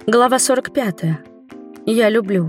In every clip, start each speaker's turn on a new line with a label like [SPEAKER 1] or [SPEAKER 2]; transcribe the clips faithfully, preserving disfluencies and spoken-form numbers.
[SPEAKER 1] Глава сорок пятая. Я люблю.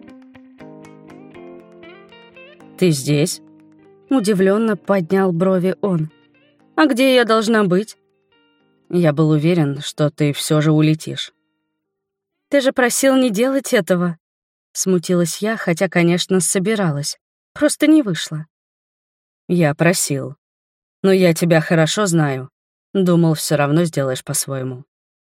[SPEAKER 2] «Ты здесь?»
[SPEAKER 1] Удивленно поднял брови он. «А где я должна быть?»
[SPEAKER 2] «Я был уверен, что ты все же улетишь».
[SPEAKER 1] «Ты же просил не делать этого!» Смутилась я, хотя, конечно, собиралась. Просто не вышло.
[SPEAKER 2] «Я просил. Но я тебя хорошо знаю. Думал, все равно сделаешь по-своему».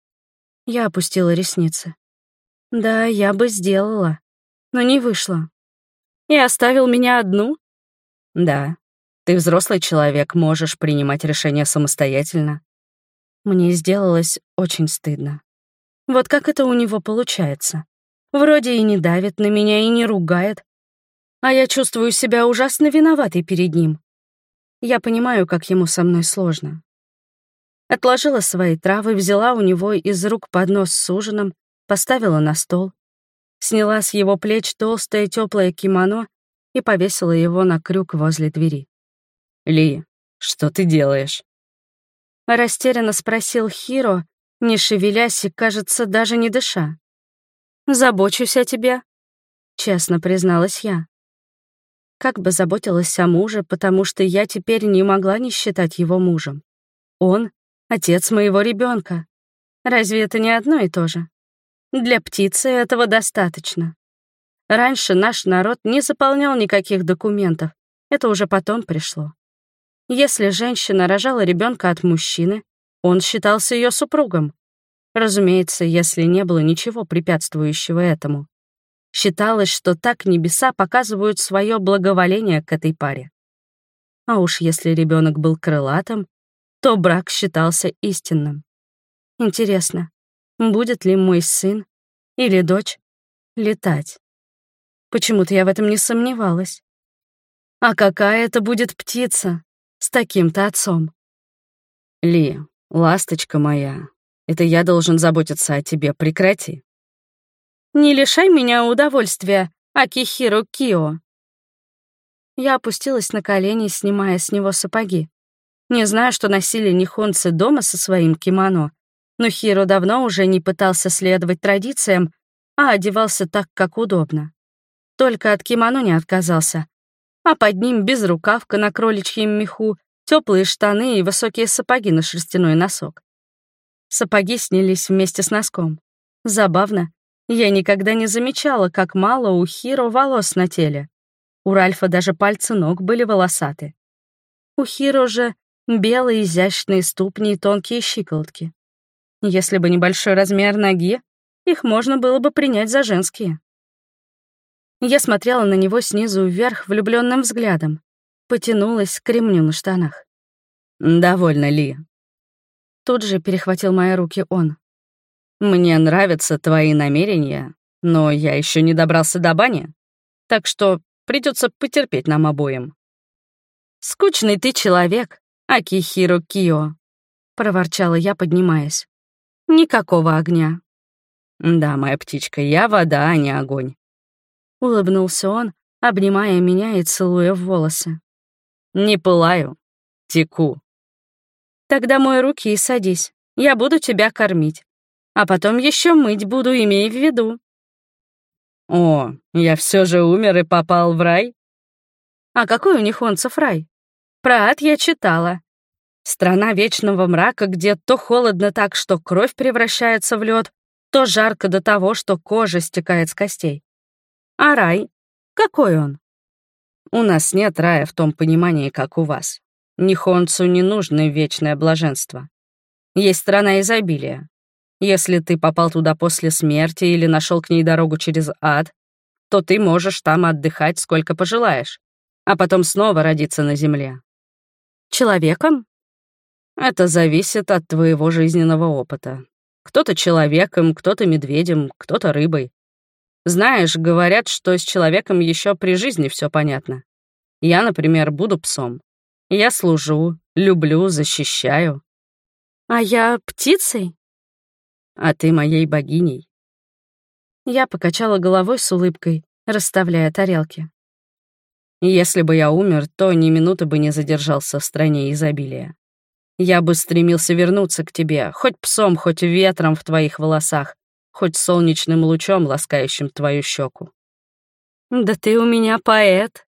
[SPEAKER 1] Я опустила ресницы. Да, я бы сделала, но не вышло. И оставил меня одну?
[SPEAKER 2] Да. Ты взрослый человек, можешь принимать решения самостоятельно.
[SPEAKER 1] Мне сделалось очень стыдно. Вот как это у него получается? Вроде и не давит на меня, и не ругает. А я чувствую себя ужасно виноватой перед ним. Я понимаю, как ему со мной сложно. Отложила свои травы, взяла у него из рук поднос с ужином, поставила на стол, сняла с его плеч толстое теплое кимоно и повесила его на крюк возле двери.
[SPEAKER 2] «Ли, что ты делаешь?»
[SPEAKER 1] Растерянно спросил Хиро, не шевелясь и, кажется, даже не дыша. «Забочусь о тебе», — честно призналась я. Как бы заботилась о муже, потому что я теперь не могла не считать его мужем. Он — отец моего ребенка. Разве это не одно и то же? Для птицы этого достаточно. Раньше наш народ не заполнял никаких документов. Это уже потом пришло. Если женщина рожала ребенка от мужчины, он считался ее супругом. Разумеется, если не было ничего препятствующего этому. Считалось, что так небеса показывают свое благоволение к этой паре. А уж если ребенок был крылатым, то брак считался истинным. Интересно, будет ли мой сын или дочь летать? Почему-то я в этом не сомневалась. А какая это будет птица с таким-то отцом?
[SPEAKER 2] «Ли, ласточка моя, это я должен заботиться о тебе, прекрати».
[SPEAKER 1] «Не лишай меня удовольствия, Акихиро Кио». Я опустилась на колени, снимая с него сапоги. Не знаю, что носили нихонцы дома со своим кимоно, но Хиро давно уже не пытался следовать традициям, а одевался так, как удобно. Только от кимоно не отказался, а под ним безрукавка на кроличьем меху, теплые штаны и высокие сапоги на шерстяной носок. Сапоги снялись вместе с носком. Забавно, я никогда не замечала, как мало у Хиро волос на теле. У Ральфа даже пальцы ног были волосаты. У Хиро же белые изящные ступни и тонкие щиколотки. Если бы небольшой размер ноги, их можно было бы принять за женские. Я смотрела на него снизу вверх влюбленным взглядом, потянулась к ремню на штанах.
[SPEAKER 2] «Довольно, Ли».
[SPEAKER 1] Тут же перехватил мои руки он.
[SPEAKER 2] «Мне нравятся твои намерения, но я еще не добрался до бани, так что придется потерпеть нам обоим».
[SPEAKER 1] «Скучный ты человек, Акихиро Кио», — проворчала я, поднимаясь. «Никакого огня».
[SPEAKER 2] «Да, моя птичка, я вода, а не огонь».
[SPEAKER 1] Улыбнулся он, обнимая меня и целуя в волосы.
[SPEAKER 2] «Не пылаю, теку».
[SPEAKER 1] «Тогда мой руки и садись, я буду тебя кормить. А потом еще мыть буду, имей в виду».
[SPEAKER 2] «О, я все же умер и попал в рай?»
[SPEAKER 1] «А какой у нихонцев рай? Про ад я читала. Страна вечного мрака, где то холодно так, что кровь превращается в лед, то жарко до того, что кожа стекает с костей. А рай? Какой он?»
[SPEAKER 2] «У нас нет рая в том понимании, как у вас. Нихонцу не нужно вечное блаженство. Есть страна изобилия. Если ты попал туда после смерти или нашел к ней дорогу через ад, то ты можешь там отдыхать сколько пожелаешь, а потом снова родиться на земле».
[SPEAKER 1] «Человеком?»
[SPEAKER 2] «Это зависит от твоего жизненного опыта. Кто-то человеком, кто-то медведем, кто-то рыбой. Знаешь, говорят, что с человеком еще при жизни все понятно. Я, например, буду псом. Я служу, люблю, защищаю».
[SPEAKER 1] «А я птицей?»
[SPEAKER 2] «А ты моей богиней».
[SPEAKER 1] Я покачала головой с улыбкой, расставляя тарелки.
[SPEAKER 2] «Если бы я умер, то ни минуты бы не задержался в стране изобилия. Я бы стремился вернуться к тебе, хоть псом, хоть ветром в твоих волосах, хоть солнечным лучом, ласкающим твою щеку.
[SPEAKER 1] Да ты у меня поэт.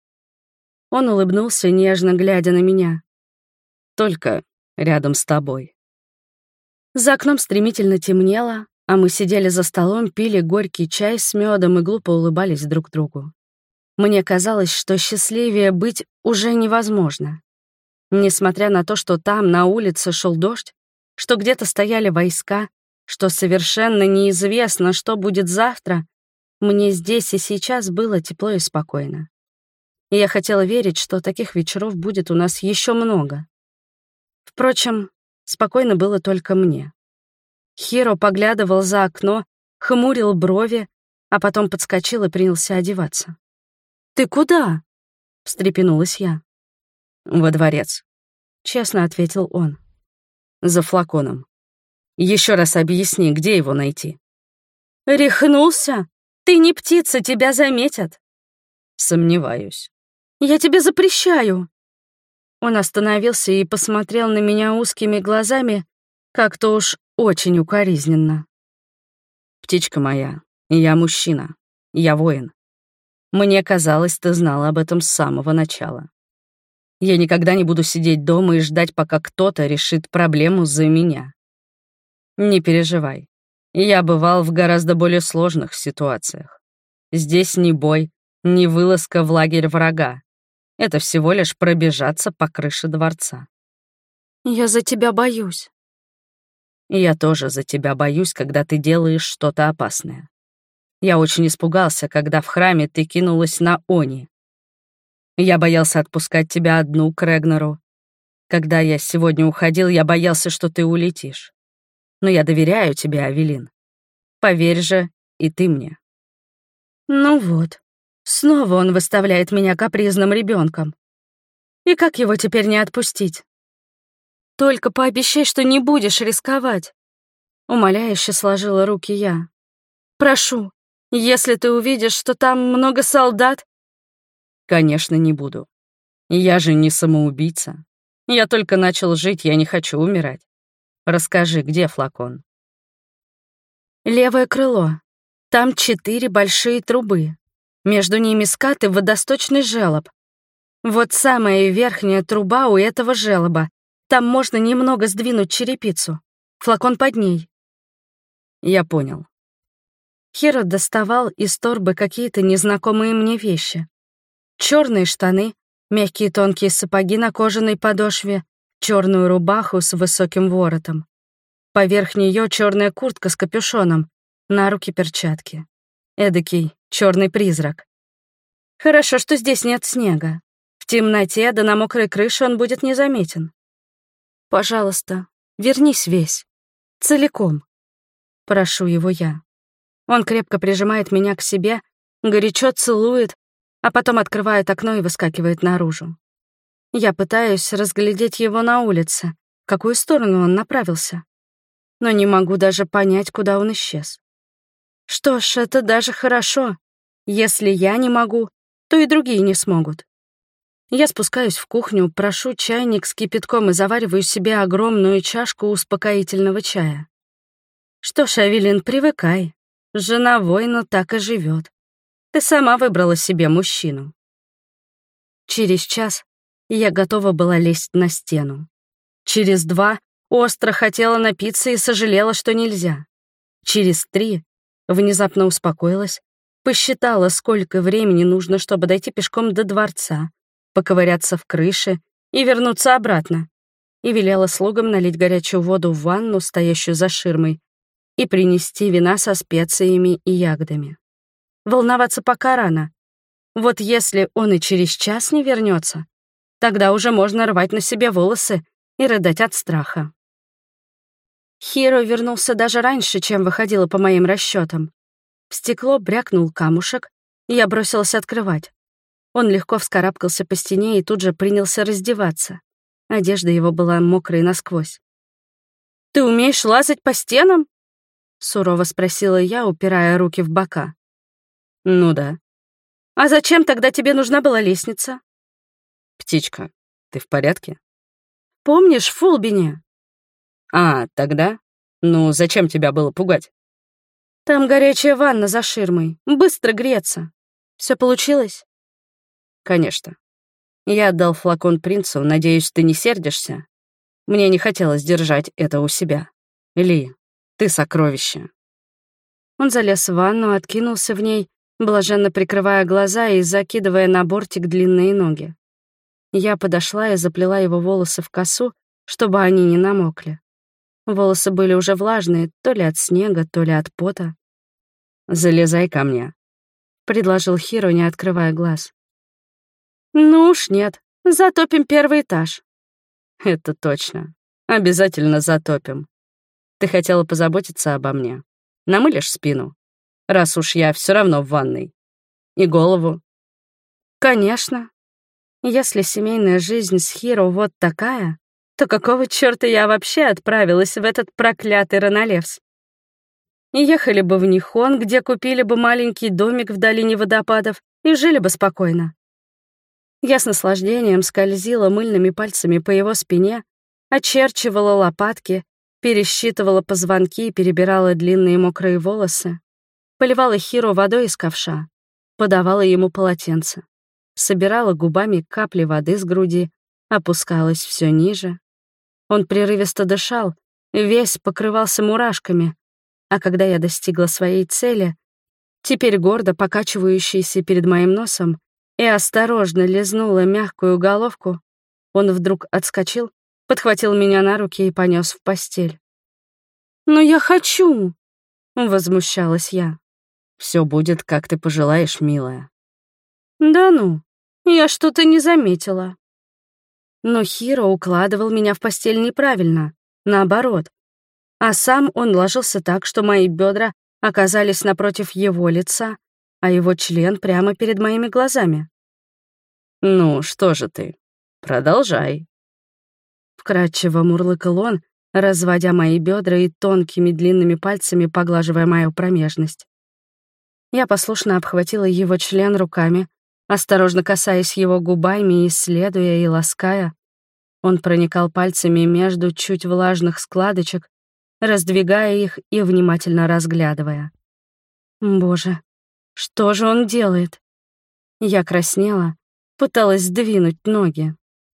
[SPEAKER 1] Он улыбнулся, нежно глядя на меня.
[SPEAKER 2] Только рядом с тобой.
[SPEAKER 1] За окном стремительно темнело, а мы сидели за столом, пили горький чай с медом и глупо улыбались друг другу. Мне казалось, что счастливее быть уже невозможно. Несмотря на то, что там, на улице, шел дождь, что где-то стояли войска, что совершенно неизвестно, что будет завтра, мне здесь и сейчас было тепло и спокойно. И я хотела верить, что таких вечеров будет у нас еще много. Впрочем, спокойно было только мне. Хиро поглядывал за окно, хмурил брови, а потом подскочил и принялся одеваться. «Ты куда?» — встрепенулась я.
[SPEAKER 2] «Во дворец»,
[SPEAKER 1] — честно ответил он.
[SPEAKER 2] «За флаконом. Еще раз объясни, где его найти».
[SPEAKER 1] «Рехнулся? Ты не птица, тебя заметят».
[SPEAKER 2] «Сомневаюсь».
[SPEAKER 1] «Я тебе запрещаю». Он остановился и посмотрел на меня узкими глазами, как-то уж очень укоризненно.
[SPEAKER 2] «Птичка моя, я мужчина, я воин. Мне казалось, ты знала об этом с самого начала. Я никогда не буду сидеть дома и ждать, пока кто-то решит проблему за меня. Не переживай, я бывал в гораздо более сложных ситуациях. Здесь ни бой, ни вылазка в лагерь врага. Это всего лишь пробежаться по крыше дворца».
[SPEAKER 1] «Я за тебя боюсь».
[SPEAKER 2] «Я тоже за тебя боюсь, когда ты делаешь что-то опасное. Я очень испугался, когда в храме ты кинулась на Они. Я боялся отпускать тебя одну к Регнеру. Когда я сегодня уходил, я боялся, что ты улетишь. Но я доверяю тебе, Авелин. Поверь же, и ты мне».
[SPEAKER 1] Ну вот, снова он выставляет меня капризным ребенком. И как его теперь не отпустить? Только пообещай, что не будешь рисковать. Умоляюще сложила руки я. Прошу, если ты увидишь, что там много солдат...
[SPEAKER 2] Конечно, не буду. Я же не самоубийца. Я только начал жить, я не хочу умирать. Расскажи, где флакон?
[SPEAKER 1] Левое крыло. Там четыре большие трубы. Между ними скат и водосточный желоб. Вот самая верхняя труба у этого желоба. Там можно немного сдвинуть черепицу. Флакон под ней.
[SPEAKER 2] Я понял.
[SPEAKER 1] Хиро доставал из торбы какие-то незнакомые мне вещи. Черные штаны, мягкие тонкие сапоги на кожаной подошве, черную рубаху с высоким воротом. Поверх нее черная куртка с капюшоном, на руки перчатки. Эдакий черный призрак. Хорошо, что здесь нет снега. В темноте да на мокрой крыше он будет незаметен. Пожалуйста, вернись весь. Целиком. Прошу его я. Он крепко прижимает меня к себе, горячо целует, а потом открывает окно и выскакивает наружу. Я пытаюсь разглядеть его на улице, в какую сторону он направился, но не могу даже понять, куда он исчез. Что ж, это даже хорошо. Если я не могу, то и другие не смогут. Я спускаюсь в кухню, прошу чайник с кипятком и завариваю себе огромную чашку успокоительного чая. Что ж, Авелин, привыкай. Жена воина так и живет. Ты сама выбрала себе мужчину. Через час я готова была лезть на стену. Через два остро хотела напиться и сожалела, что нельзя. Через три внезапно успокоилась, посчитала, сколько времени нужно, чтобы дойти пешком до дворца, поковыряться в крыше и вернуться обратно, и велела слугам налить горячую воду в ванну, стоящую за ширмой, и принести вина со специями и ягодами. Волноваться пока рано. Вот если он и через час не вернется, тогда уже можно рвать на себе волосы и рыдать от страха. Хиро вернулся даже раньше, чем выходило по моим расчетам. В стекло брякнул камушек, и я бросилась открывать. Он легко вскарабкался по стене и тут же принялся раздеваться. Одежда его была мокрой насквозь. «Ты умеешь лазать по стенам?» — сурово спросила я, упирая руки в бока.
[SPEAKER 2] «Ну да».
[SPEAKER 1] «А зачем тогда тебе нужна была лестница?»
[SPEAKER 2] «Птичка, ты в порядке?»
[SPEAKER 1] «Помнишь в Фулбине?»
[SPEAKER 2] «А, тогда? Ну, зачем тебя было пугать?»
[SPEAKER 1] Там горячая ванна за ширмой. Быстро греться. Все получилось?
[SPEAKER 2] Конечно. Я отдал флакон принцу, надеюсь, ты не сердишься? Мне не хотелось держать это у себя. Ли, ты сокровище.
[SPEAKER 1] Он залез в ванну, откинулся в ней, блаженно прикрывая глаза и закидывая на бортик длинные ноги. Я подошла и заплела его волосы в косу, чтобы они не намокли. Волосы были уже влажные, то ли от снега, то ли от пота.
[SPEAKER 2] «Залезай ко мне», — предложил
[SPEAKER 1] Хиро, не открывая глаз. «Ну уж нет, затопим первый этаж».
[SPEAKER 2] «Это точно. Обязательно затопим. Ты хотела позаботиться обо мне. Намылишь спину, раз уж я все равно в ванной. И голову».
[SPEAKER 1] «Конечно. Если семейная жизнь с Хиро вот такая, то какого чёрта я вообще отправилась в этот проклятый Ранолевс? Ехали бы в Нихон, где купили бы маленький домик в долине водопадов и жили бы спокойно». Я с наслаждением скользила мыльными пальцами по его спине, очерчивала лопатки, пересчитывала позвонки, перебирала длинные мокрые волосы, поливала Хиро водой из ковша, подавала ему полотенце, собирала губами капли воды с груди, опускалась все ниже. Он прерывисто дышал, весь покрывался мурашками, а когда я достигла своей цели, теперь гордо покачивающейся перед моим носом, и осторожно лизнула мягкую головку, он вдруг отскочил, подхватил меня на руки и понес в постель. «Но я хочу!» — возмущалась я.
[SPEAKER 2] Все будет, как ты пожелаешь, милая».
[SPEAKER 1] «Да ну, я что-то не заметила». Но Хиро укладывал меня в постель неправильно, наоборот. А сам он ложился так, что мои бедра оказались напротив его лица, а его член прямо перед моими глазами.
[SPEAKER 2] «Ну, что же ты? Продолжай».
[SPEAKER 1] Вкрадчиво мурлыкал он, разводя мои бедра и тонкими длинными пальцами поглаживая мою промежность. Я послушно обхватила его член руками, осторожно касаясь его губами, исследуя и лаская. Он проникал пальцами между чуть влажных складочек, раздвигая их и внимательно разглядывая. Боже, что же он делает? Я краснела, пыталась сдвинуть ноги.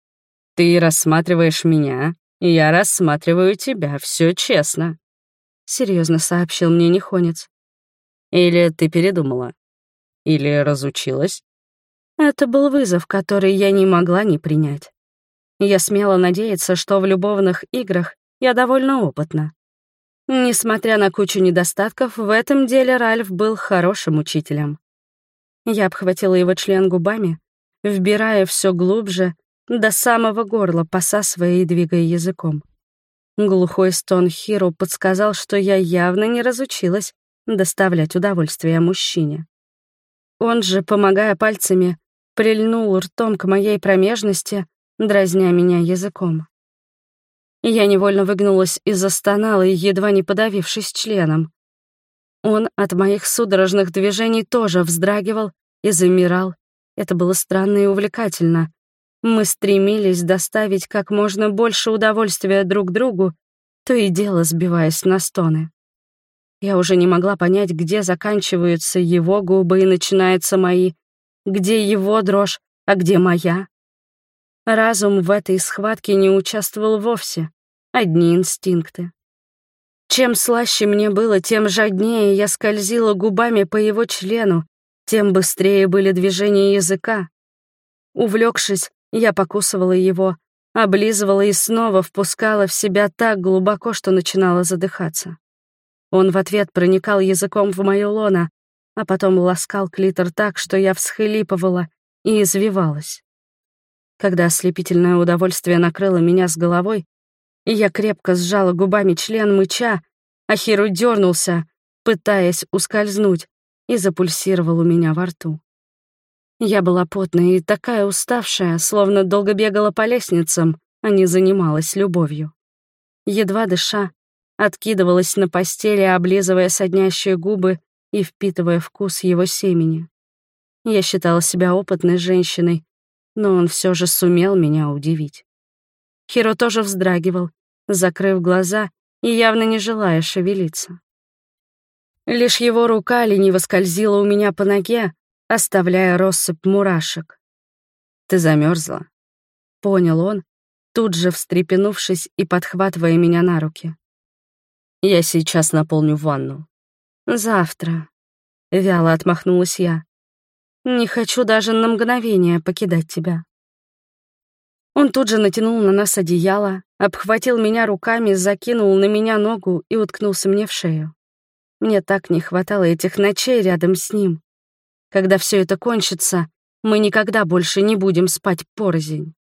[SPEAKER 2] «Ты рассматриваешь меня, и я рассматриваю тебя, все честно», —
[SPEAKER 1] серьезно сообщил мне Нихонец.
[SPEAKER 2] «Или ты передумала? Или разучилась?»
[SPEAKER 1] Это был вызов, который я не могла не принять. Я смела надеяться, что в любовных играх я довольно опытна. Несмотря на кучу недостатков, в этом деле Ральф был хорошим учителем. Я обхватила его член губами, вбирая все глубже, до самого горла, посасывая и двигая языком. Глухой стон Хиро подсказал, что я явно не разучилась доставлять удовольствие мужчине. Он же, помогая пальцами, прильнул ртом к моей промежности, дразня меня языком. Я невольно выгнулась и застонала, едва не подавившись членом. Он от моих судорожных движений тоже вздрагивал и замирал. Это было странно и увлекательно. Мы стремились доставить как можно больше удовольствия друг другу, то и дело сбиваясь на стоны. Я уже не могла понять, где заканчиваются его губы и начинаются мои, где его дрожь, а где моя. Разум в этой схватке не участвовал вовсе, одни инстинкты. Чем слаще мне было, тем жаднее я скользила губами по его члену, тем быстрее были движения языка. Увлекшись, я покусывала его, облизывала и снова впускала в себя так глубоко, что начинала задыхаться. Он в ответ проникал языком в моё лоно, а потом ласкал клитор так, что я всхлипывала и извивалась. Когда ослепительное удовольствие накрыло меня с головой, и я крепко сжала губами член мыча, а Хиро дернулся, пытаясь ускользнуть, и запульсировал у меня во рту. Я была потная и такая уставшая, словно долго бегала по лестницам, а не занималась любовью. Едва дыша, откидывалась на постели, облизывая соднящие губы и впитывая вкус его семени. Я считала себя опытной женщиной, но он все же сумел меня удивить. Хиро тоже вздрагивал, закрыв глаза и явно не желая шевелиться. Лишь его рука лениво скользила у меня по ноге, оставляя россыпь мурашек.
[SPEAKER 2] «Ты замерзла», — понял он, тут же встрепенувшись и подхватывая меня на руки. «Я сейчас наполню ванну».
[SPEAKER 1] «Завтра», — вяло отмахнулась я. «Не хочу даже на мгновение покидать тебя». Он тут же натянул на нас одеяло, обхватил меня руками, закинул на меня ногу и уткнулся мне в шею. Мне так не хватало этих ночей рядом с ним. Когда все это кончится, мы никогда больше не будем спать порознь.